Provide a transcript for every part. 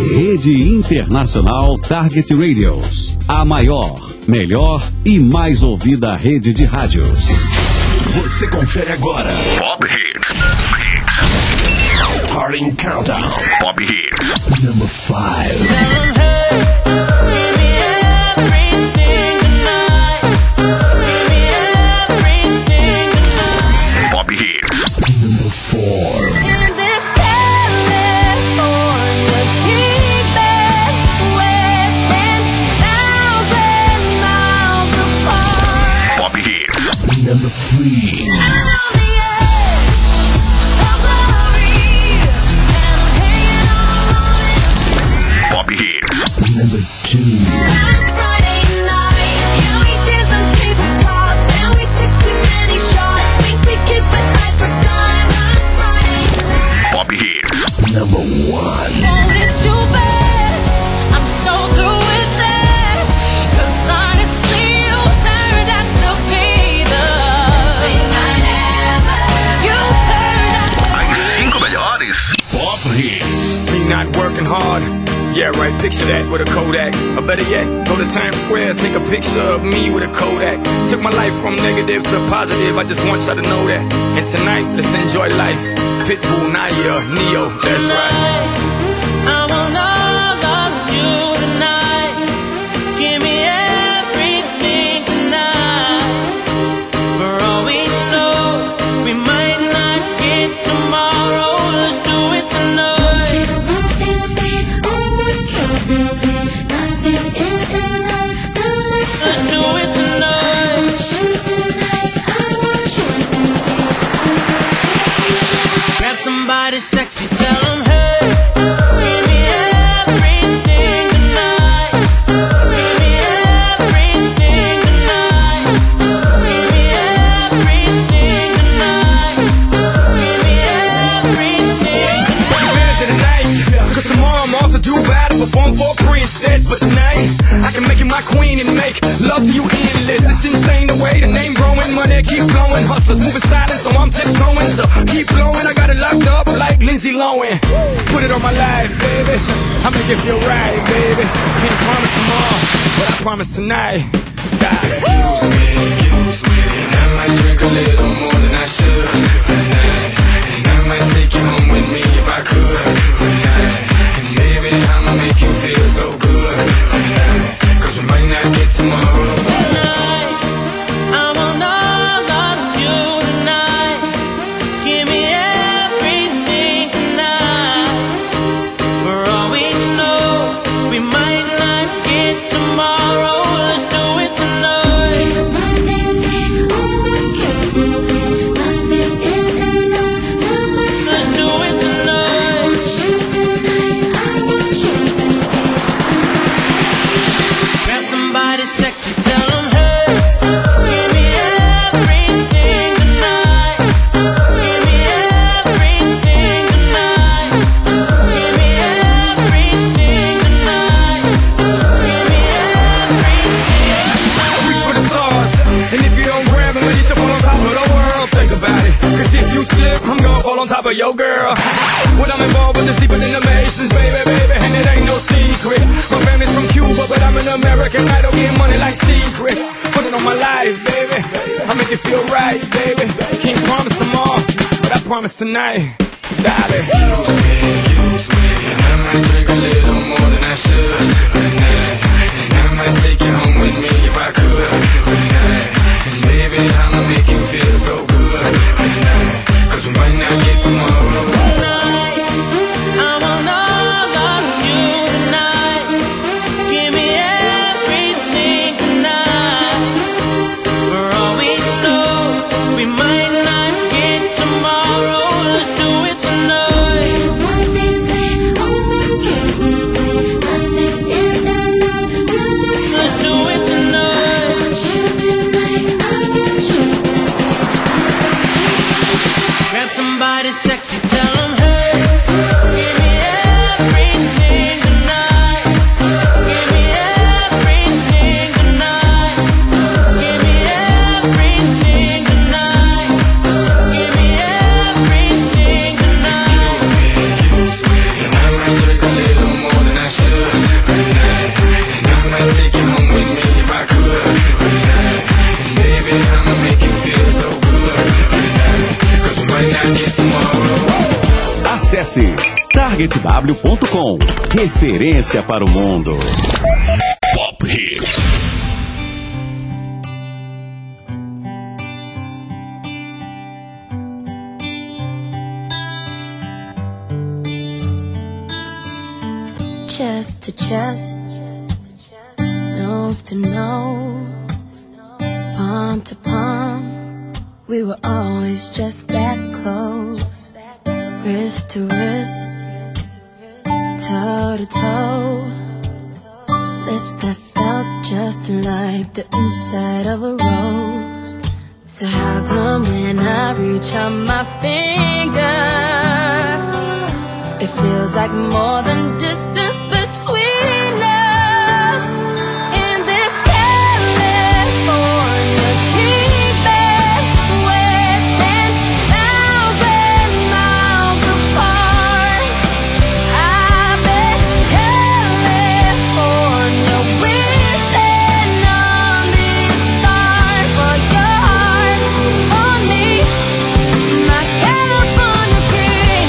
Rede Internacional Target Radios. A maior, melhor e mais ouvida rede de rádios. Você confere agora. Pop Hits. Starting Countdown. Pop Hits. Number 5. Pop Hits. Number 4. Number 3. Pop Hits. Number 2. Pop Hits. Number 1. Not working hard. Yeah, right, picture that with a Kodak. Or better yet, go to Times Square, take a picture of me with a Kodak. Took my life from negative to positive, I just want y'all to know that. And tonight, let's enjoy life. Pitbull, Naya, Neo, that's right. I want all of you tonight. Give me everything tonight. For all we know, we might not get tomorrow. Let's do it tonight. Somebody sexy, tell them, hey, give me everything tonight. Give me everything tonight. Give me everything tonight. Give me everything tonight. Tonight, cause tomorrow I'm off to Dubai to perform for a princess. But tonight, I can make you my queen and make love to you endless. It's insane the way the name growing, money keep flowing. Hustlers moving silent, so I'm tiptoeing. So keep blowing, I got it locked up like Lindsay Lohan. Put it on my life, baby. I'ma give you a ride, baby. Can't promise tomorrow, but I promise tonight. God. Excuse me, and I might drink a little more than I should tonight. And I might take you home with me if I could tonight. And baby, I'ma make you feel so good tonight. Cause we might not get tomorrow. Tonight, I want all of you tonight. Give me everything tonight. For all we know, we might not get tomorrow. Let's do it tonight. Let's do it tonight. Grab somebody sexy, tell them, hey, give me everything tonight. Give me everything tonight. Give me everything tonight. Give me everything. Reach for the stars, and if you don't grab them, then you should fall on top of the world. Think about it, cause if you slip, I'm gonna fall on top of your girl. What I'm involved with is deeper than the Masons, baby, and it ain't no secret. My family's from Cuba, but I'm an American idol, getting money like secrets. Put it on my life, baby, I make it feel right, baby. Can't promise tomorrow, but I promise tonight, darling. Excuse me, and I might drink a little more than I should tonight. And I might take you home with me if I could tonight. And baby, I'ma make you feel so good tonight. Cause we might not get tomorrow. Tonight, I want all of you tonight. Give me everything tonight. For all we know, we might not get tomorrow. Let's do it tonight. Let's do it tonight. Grab somebody sexy, tell them, hey, give me everything tonight. Give me everything tonight. Give me everything tonight. Give me everything tonight. Excuse me, and I might drink a little more than I Acesse targetw.com. Referência para o mundo. Pop Hits. Chest to chest, nose to nose, palm to palm, we were always just that close. Wrist to wrist, toe to toe, lips that felt just like the inside of a rose. So how come when I reach out my finger, it feels like more than distance between us? In this California keeping, we're 10,000 miles apart. I've been California wishing on these stars for your heart, for me, my California king.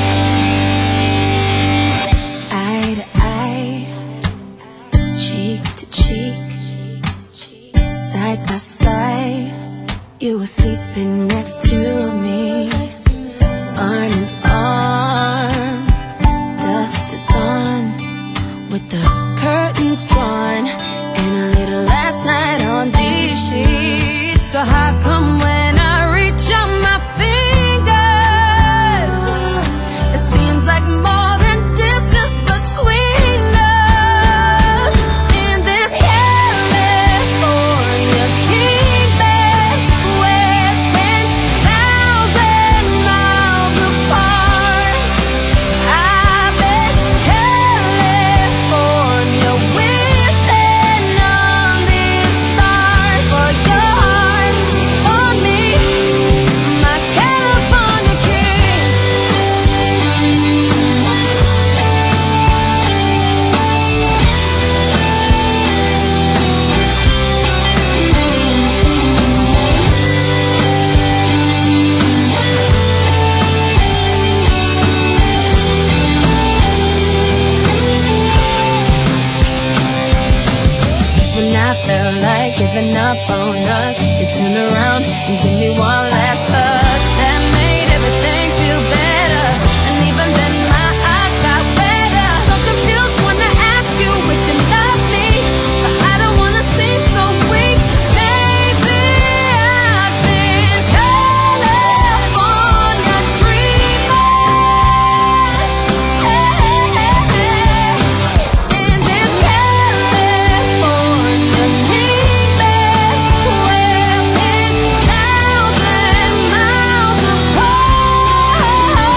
Eye to eye, cheek to cheek, side by side, you were sleeping next to me, arm in arm, dusk to dawn, with the curtains drawn, and a little last night on these sheets. So how come when I reach out my fingers, it seems like more than distance between us? In this California keeping, we're 10,000 miles apart. I've been California wishing on these stars for your heart, for me, my California king. Just when I felt like giving up on us, you turned around and give me one last touch that made everything feel better. And even then my eyes got wetter. So confused when I ask you if you love me, but I don't wanna seem so weak. Baby, I've been California dreaming. In this California keeping, we're 10,000 miles apart.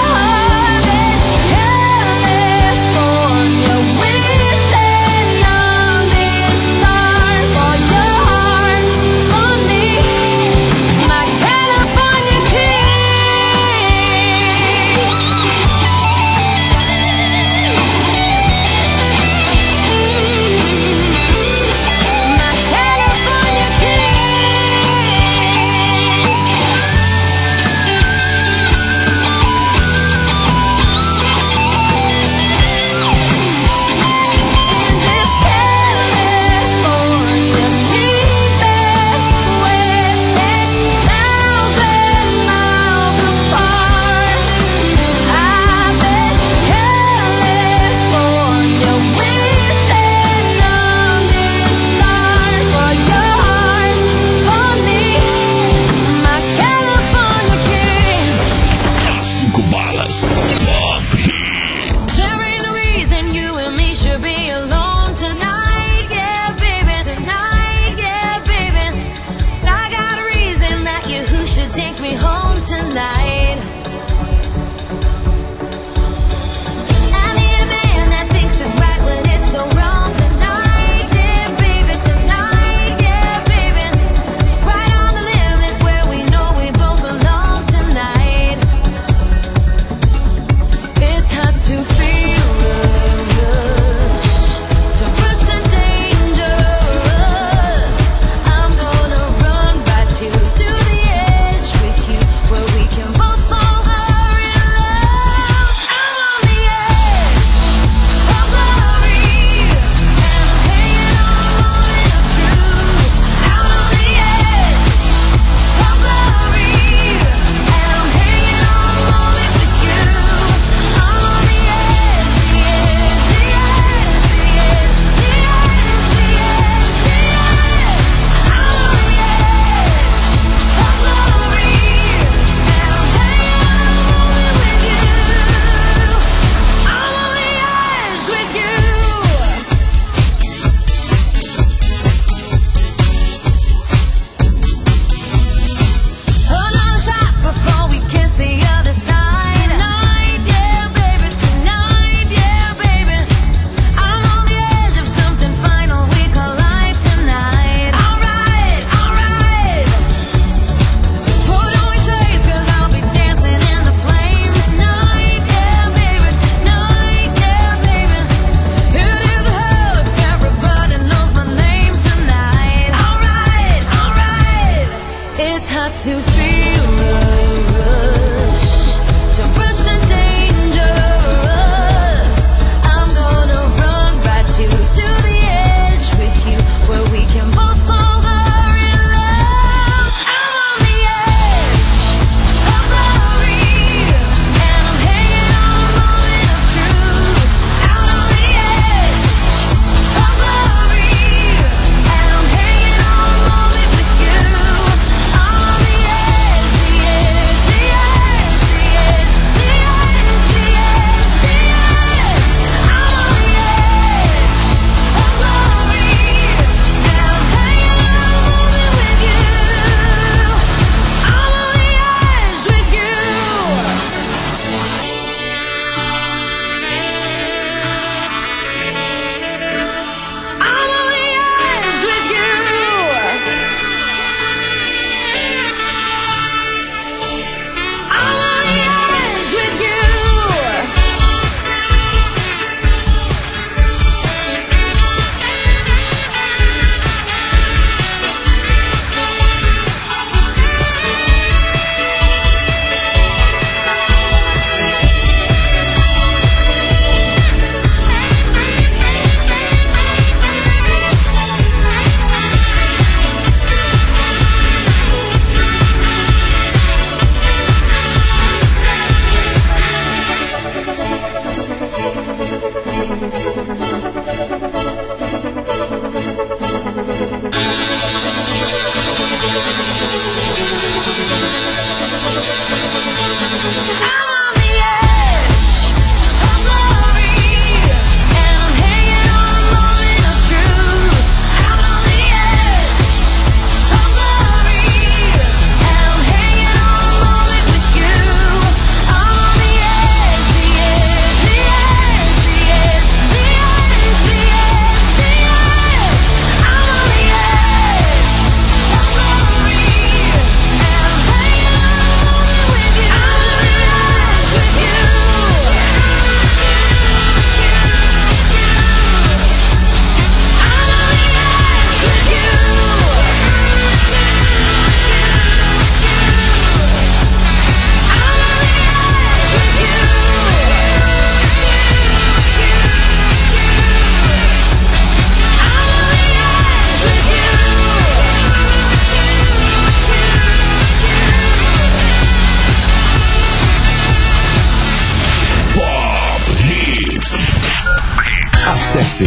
Acesse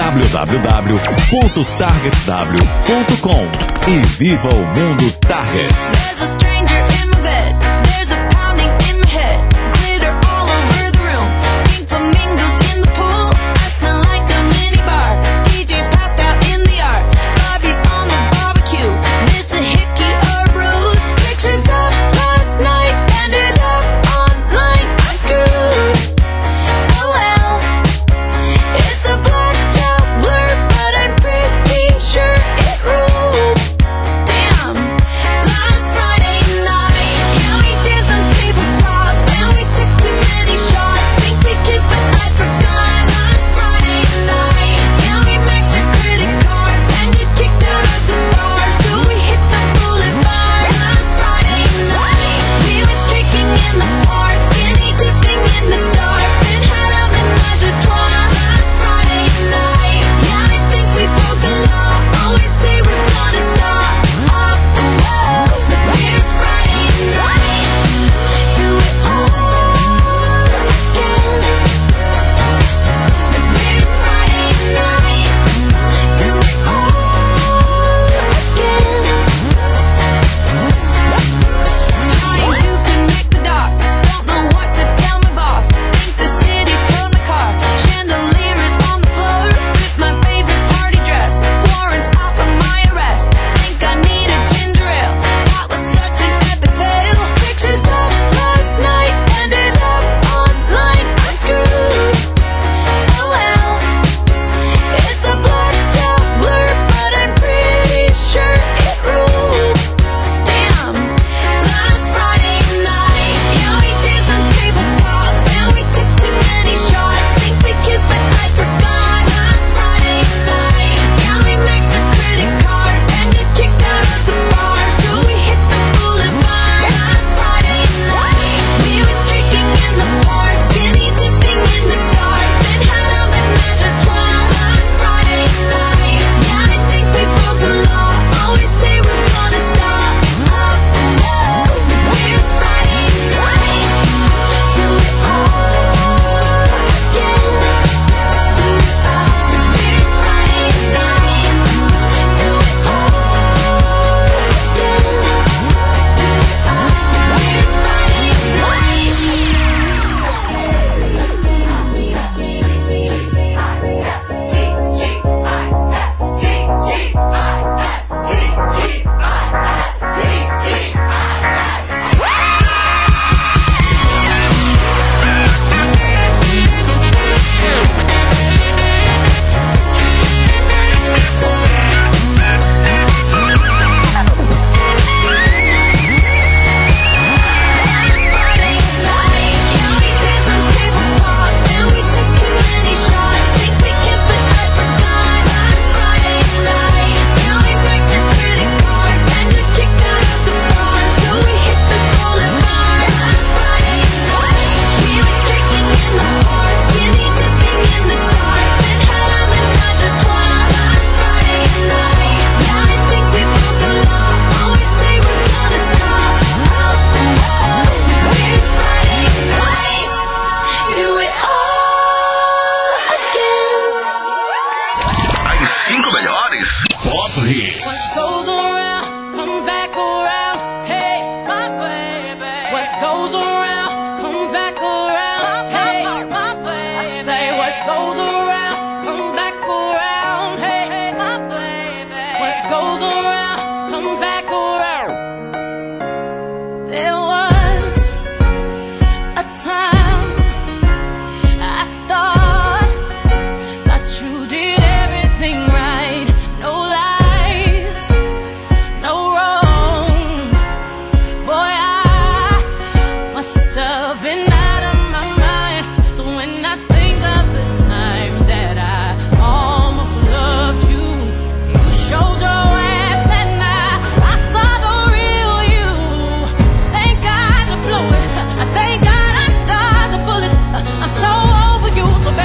www.targetw.com e viva o mundo Target. There's a stranger in my bed. There's a pounding in my head. Glitter all over the room. Pink flamingos in the pool. I smell like a mini bar. DJ's passed out in the yard. Bobby's on the barbecue. This a hickey or ruse. Pictures of last night ended up online. I'm screwed. Oh well. It's a blacked out blur, but I'm pretty sure it ruled. Damn. Last Friday night, yeah, we danced on tabletops. And we took too many shots. Think we kissed, but I forgot. Last Friday night, yeah, we maxed our credit cards and got kicked out of the bar. So we hit the boulevard. Last Friday night, we went streaking in the park, skinny dipping in the dark, then had a menage a trois. Last Friday night, yeah, I think we broke the law. Always say we're gonna stop. Here's Friday night. Do it all again. Here's Friday night. Do it all again. Trying to connect the dots. Don't know what to tell my boss. Think the city towed my car. Chandelier is on the floor. With my favorite party dress. Warrants out for my arrest. Think I need a ginger ale. That was such an epic fail. Pictures of last night ended up online. I'm screwed. Oh well. It's a blacked out blur, but I'm pretty sure it ruled. Damn. Last Friday night, yeah, we danced on tabletops. And we took too many shots. Think we kissed, but I forgot. Last Friday night, yeah, we maxed our credit cards and got kicked out of the bar. So we hit the boulevard. Last Friday night, we went streaking in the park, skinny dipping in the dark, then had a menage a trois. Last Friday night, yeah, I think we broke the law. Always say we're gonna stop. Here's Friday night. Do it all again. Here's Friday night. Do it all again. Here's Friday As 5 melhores Pop Hits. What goes around comes back around. Hey, my baby. What goes around comes back around. Hey, my baby. I say what goes around comes back around. Hey, my baby. What goes around comes back around. There was a time I thought that you did everything right. No lies, no wrong. Boy, I must have been out of my mind. So when I think of the time that I almost loved you, you showed your ass and I saw the real you. Thank God you blew it. Thank God I dodged a bullet. I'm so over you. So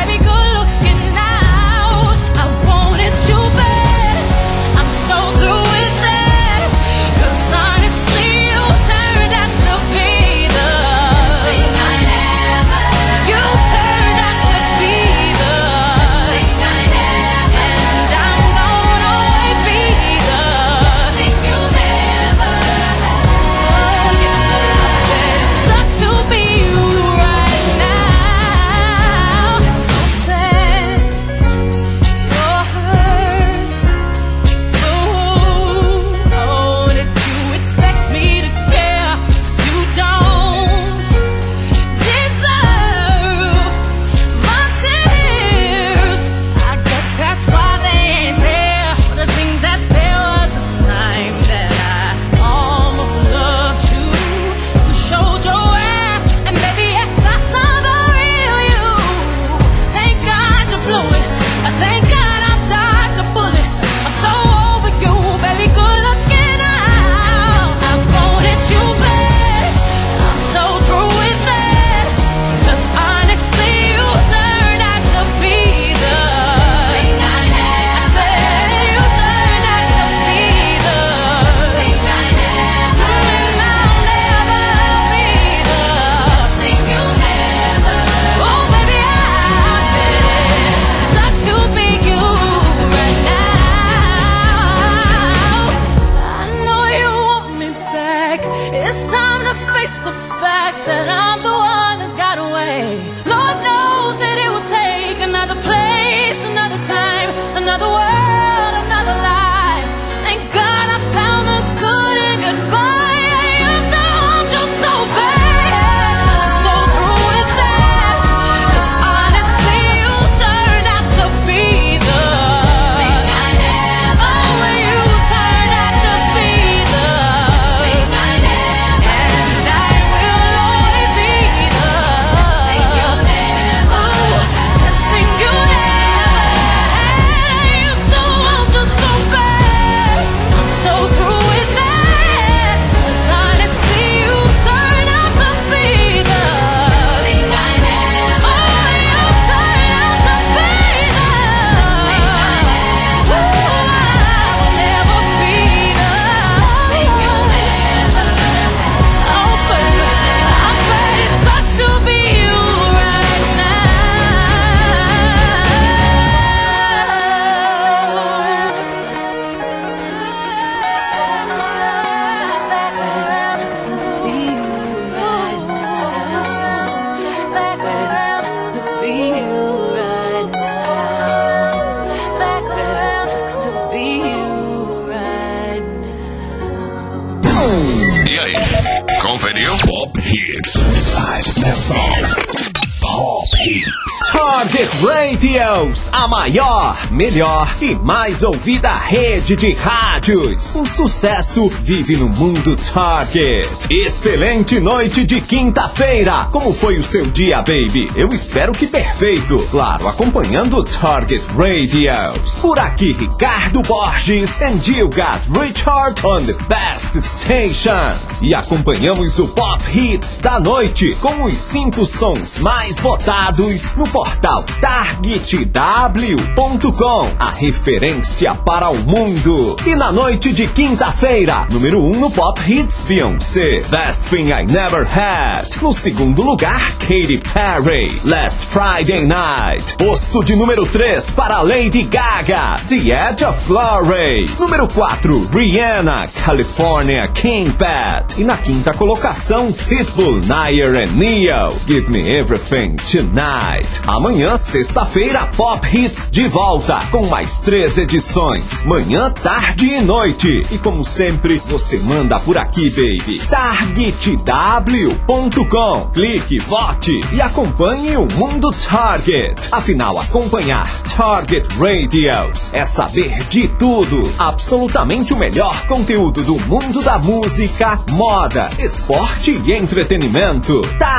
5 best songs. Pop Hits. Target Radios, a maior, melhor e mais ouvida rede de rádios. O sucesso vive no mundo Target. Excelente noite de quinta-feira. Como foi o seu dia, baby? Eu espero que perfeito. Claro, acompanhando Target Radios. Por aqui, Ricardo Borges and you got Richard on the best stations. E acompanhamos o Pop Hits da noite com os 5 sons mais votados no portal TargetW.com, a referência para o mundo. E na noite de quinta-feira, número 1 no Pop Hits, Beyoncé, Best Thing I Never Had. No segundo lugar, Katy Perry, Last Friday Night. Posto de número 3 para Lady Gaga, The Edge of Glory. Número 4, Rihanna, California King Bad. E na quinta colocação, Pitbull, Nair and Neo, Give Me Everything Tonight. Amanhã, sexta-feira, Pop Hits de volta com mais 3 edições, manhã, tarde e noite. E como sempre, você manda por aqui, baby. TargetW.com. Clique, vote e acompanhe o mundo Target. Afinal, acompanhar Target Radios é saber de tudo, absolutamente o melhor conteúdo do mundo da música, moda, esporte e entretenimento.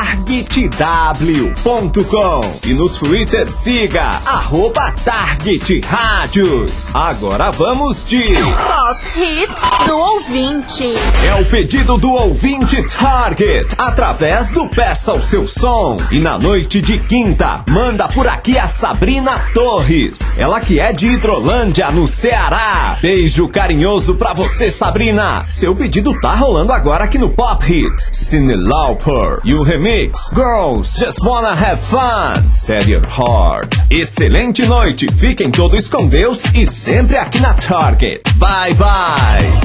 TargetW.com. E no Twitter siga @Target Rádios. Agora vamos de Pop Hit do ouvinte. É o pedido do ouvinte Target através do Peça o Seu Som. E na noite de quinta, manda por aqui a Sabrina Torres, ela que é de Hidrolândia, no Ceará. Beijo carinhoso pra você, Sabrina. Seu pedido tá rolando agora aqui no Pop Hits. Cyndi Lauper e o remix Girls Just Wanna Have Fun, Set Your Heart. Excelente noite, fiquem todos com Deus e sempre aqui na Target. Bye bye.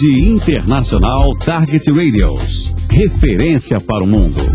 Rede Internacional Target Radios. Referência para o mundo.